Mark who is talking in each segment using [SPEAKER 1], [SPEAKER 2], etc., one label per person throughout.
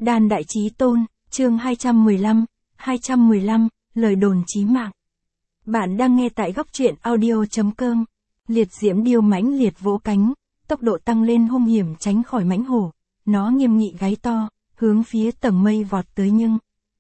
[SPEAKER 1] Đan Đại Chí Tôn, chương 215, lời đồn chí mạng. Bạn đang nghe tại góc truyện audio.com. Liệt diễm điêu mãnh liệt vỗ cánh, tốc độ tăng lên hung hiểm tránh khỏi mãnh hổ. Nó nghiêm nghị gáy to, hướng phía tầng mây vọt tới nhưng.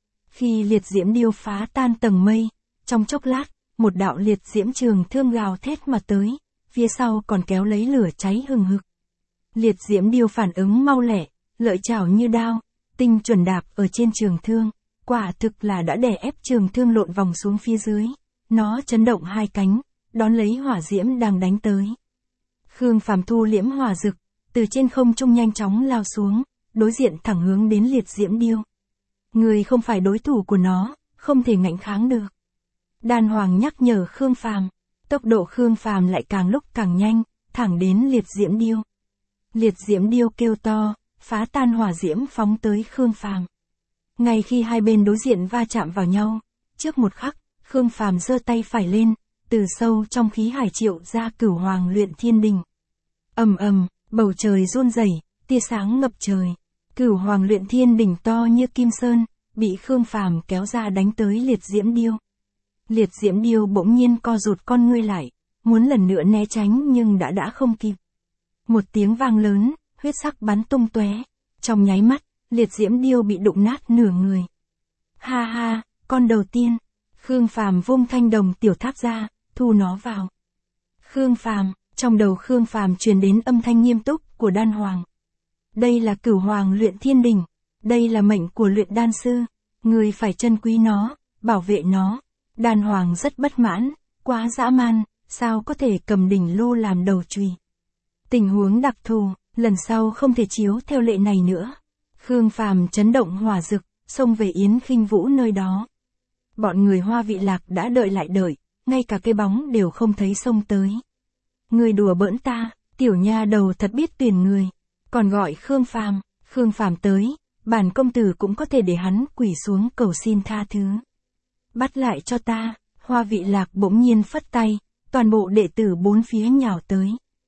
[SPEAKER 1] Khi liệt diễm điêu phá tan tầng mây, trong chốc lát, một đạo liệt diễm trường thương gào thét mà tới, phía sau còn kéo lấy lửa cháy hừng hực. Liệt diễm điêu phản ứng mau lẹ, lợi chảo như đao, tinh chuẩn đạp ở trên trường thương, quả thực là đã đè ép trường thương lộn vòng xuống phía dưới. Nó chấn động hai cánh, đón lấy hỏa diễm đang đánh tới. Khương Phàm thu liễm hỏa dực, từ trên không trung nhanh chóng lao xuống, đối diện thẳng hướng đến liệt diễm điêu. Người không phải đối thủ của nó, không thể ngạnh kháng được. Đan Hoàng nhắc nhở Khương Phàm, tốc độ Khương Phàm lại càng lúc càng nhanh, thẳng đến liệt diễm điêu. Liệt diễm điêu kêu to, phá tan hỏa diễm phóng tới Khương Phàm. Ngay khi hai bên đối diện va chạm vào nhau, trước một khắc, Khương Phàm giơ tay phải lên, từ sâu trong khí hải triệu ra Cửu Hoàng Luyện Thiên Đình. Ầm ầm, bầu trời run rẩy, tia sáng ngập trời. Cửu Hoàng Luyện Thiên Đình to như kim sơn, bị Khương Phàm kéo ra đánh tới liệt diễm điêu. Liệt diễm điêu bỗng nhiên co rụt con ngươi lại, muốn lần nữa né tránh nhưng đã không kịp. Một tiếng vang lớn, huyết sắc bắn tung tóe. Trong nháy mắt, liệt diễm điêu bị đụng nát nửa người. Ha ha, con đầu tiên. Khương Phàm vung thanh đồng tiểu tháp ra, thu nó vào. Khương Phàm, trong đầu Khương Phàm truyền đến âm thanh nghiêm túc của Đan Hoàng. Đây là Cửu Hoàng Luyện Thiên Đình, đây là mệnh của luyện đan sư, người phải trân quý nó, bảo vệ nó. Đan Hoàng rất bất mãn, quá dã man, sao có thể cầm đỉnh lô làm đầu chùy. Tình huống đặc thù, lần sau không thể chiếu theo lệ này nữa. Khương Phàm chấn động hỏa dực, xông về Yến Khinh Vũ nơi đó. Bọn người Hoa Vị Lạc đã đợi lại đợi, ngay cả cái bóng đều không thấy xông tới. Người đùa bỡn ta, tiểu nha đầu thật biết tuyển người. Còn gọi Khương Phàm tới, bản công tử cũng có thể để hắn quỳ xuống cầu xin tha thứ. Bắt lại cho ta. Hoa Vị Lạc bỗng nhiên phất tay, toàn bộ đệ tử bốn phía nhào tới.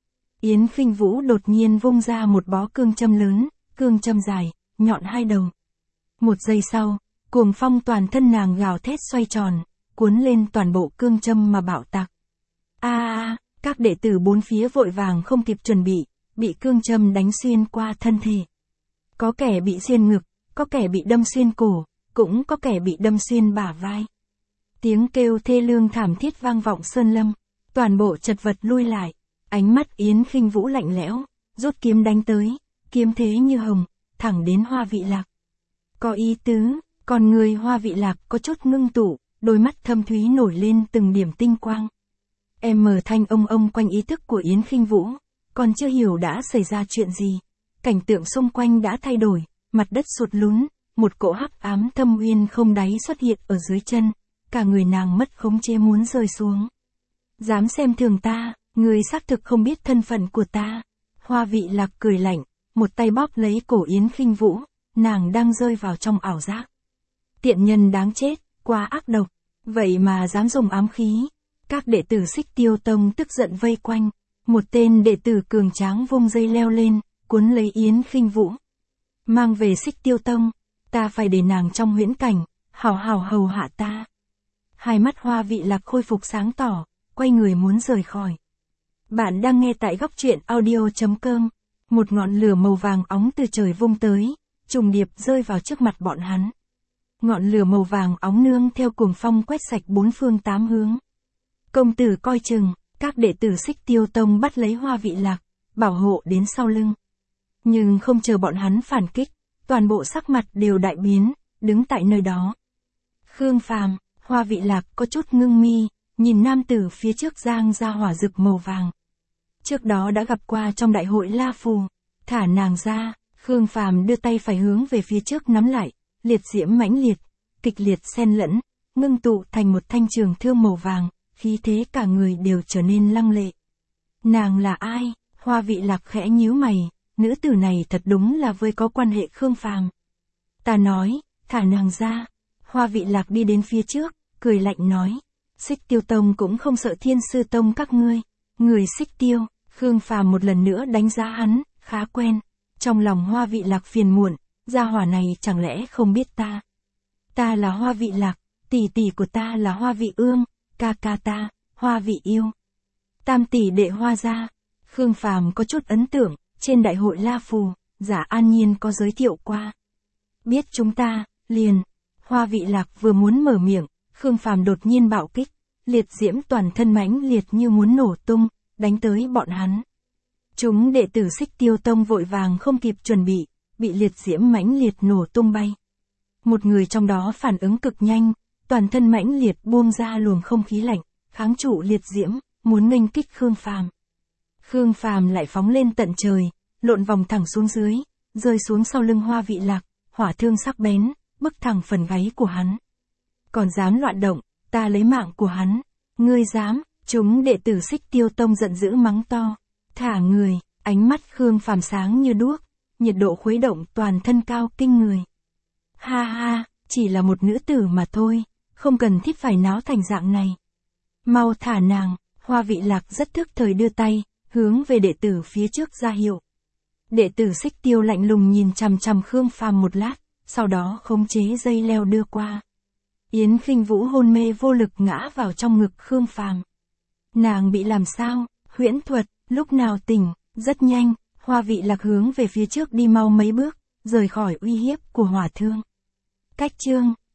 [SPEAKER 1] Yến Khinh Vũ đột nhiên vung ra một bó cương châm lớn, cương châm dài, nhọn hai đầu. Một giây sau, cuồng phong toàn thân nàng gào thét xoay tròn, cuốn lên toàn bộ cương châm mà bạo tạc. Các đệ tử bốn phía vội vàng không kịp chuẩn bị cương châm đánh xuyên qua thân thể. Có kẻ bị xuyên ngực, có kẻ bị đâm xuyên cổ, cũng có kẻ bị đâm xuyên bả vai. Tiếng kêu thê lương thảm thiết vang vọng sơn lâm, toàn bộ chật vật lui lại. Ánh mắt Yến Khinh Vũ lạnh lẽo, rút kiếm đánh tới, kiếm thế như hồng, thẳng đến Hoa Vị Lạc. Có ý tứ, còn người Hoa Vị Lạc có chút ngưng tụ, đôi mắt thâm thúy nổi lên từng điểm tinh quang. Thanh ông quanh ý thức của Yến Khinh Vũ, còn chưa hiểu đã xảy ra chuyện gì. Cảnh tượng xung quanh đã thay đổi, mặt đất sụt lún, một cỗ hắc ám thâm uyên không đáy xuất hiện ở dưới chân, cả người nàng mất khống chế muốn rơi xuống. Dám xem thường ta, người xác thực không biết thân phận của ta. Hoa Vị Lạc cười lạnh, một tay bóp lấy cổ Yến Khinh Vũ, nàng đang rơi vào trong ảo giác. Tiện nhân đáng chết, quá ác độc, vậy mà dám dùng ám khí. Các đệ tử Xích Tiêu Tông tức giận vây quanh, một tên đệ tử cường tráng vung dây leo lên, cuốn lấy Yến Khinh Vũ. Mang về Xích Tiêu Tông, ta phải để nàng trong huyễn cảnh, hào hào hầu hạ ta. Hai mắt Hoa Vị Lạc khôi phục sáng tỏ, quay người muốn rời khỏi. Bạn đang nghe tại góc truyện audio.com. Một ngọn lửa màu vàng óng từ trời vung tới, trùng điệp rơi vào trước mặt bọn hắn. Ngọn lửa màu vàng óng nương theo cuồng phong quét sạch bốn phương tám hướng. Công tử coi chừng, các đệ tử Xích Tiêu Tông bắt lấy Hoa Vị Lạc, bảo hộ đến sau lưng. Nhưng không chờ bọn hắn phản kích, toàn bộ sắc mặt đều đại biến, đứng tại nơi đó. Khương Phàm, Hoa Vị Lạc có chút ngưng mi, nhìn nam tử phía trước giang ra hỏa dực màu vàng. Trước đó đã gặp qua trong đại hội La Phù, thả nàng ra. Khương Phàm đưa tay phải hướng về phía trước nắm lại, liệt diễm mãnh liệt, kịch liệt xen lẫn, ngưng tụ thành một thanh trường thương màu vàng, khí thế cả người đều trở nên lăng lệ. Nàng là ai? Hoa Vị Lạc khẽ nhíu mày, nữ tử này thật đúng là với có quan hệ Khương Phàm. Ta nói, thả nàng ra. Hoa Vị Lạc đi đến phía trước, cười lạnh nói, Xích Tiêu Tông cũng không sợ Thiên Sư Tông các ngươi. Người Xích Tiêu. Khương Phàm một lần nữa đánh giá hắn, khá quen. Trong lòng Hoa Vị Lạc phiền muộn, gia hỏa này chẳng lẽ không biết ta. Ta là Hoa Vị Lạc, tỷ tỷ của ta là Hoa Vị Ương, ca ca ta, Hoa Vị Yêu. Tam tỷ đệ Hoa gia. Khương Phàm có chút ấn tượng, trên đại hội La Phù, Giả An Nhiên có giới thiệu qua. Biết chúng ta, liền. Hoa Vị Lạc vừa muốn mở miệng, Khương Phàm đột nhiên bạo kích, liệt diễm toàn thân mãnh liệt như muốn nổ tung, đánh tới bọn hắn. Chúng đệ tử Xích Tiêu Tông vội vàng không kịp chuẩn bị liệt diễm mãnh liệt nổ tung bay. Một người trong đó phản ứng cực nhanh, toàn thân mãnh liệt buông ra luồng không khí lạnh, kháng trụ liệt diễm, muốn nghênh kích Khương Phàm. Khương Phàm lại phóng lên tận trời, lộn vòng thẳng xuống dưới, rơi xuống sau lưng Hoa Vị Lạc, hỏa thương sắc bén, bức thẳng phần gáy của hắn. Còn dám loạn động, ta lấy mạng của hắn. Ngươi dám? Chúng đệ tử Xích Tiêu Tông giận dữ mắng to. Thả người, ánh mắt Khương Phàm sáng như đuốc, nhiệt độ khuấy động toàn thân cao kinh người. Ha ha, chỉ là một nữ tử mà thôi, không cần thiết phải náo thành dạng này. Mau thả nàng. Hoa Vị Lạc rất thức thời đưa tay, hướng về đệ tử phía trước ra hiệu. Đệ tử Xích Tiêu lạnh lùng nhìn chằm chằm Khương Phàm một lát, sau đó khống chế dây leo đưa qua. Yến Khinh Vũ hôn mê vô lực ngã vào trong ngực Khương Phàm. Nàng bị làm sao? Huyễn thuật, lúc nào tỉnh? Rất nhanh, Hoa Vị Lạc hướng về phía trước đi mau mấy bước, rời khỏi uy hiếp của hỏa thương. Cách chương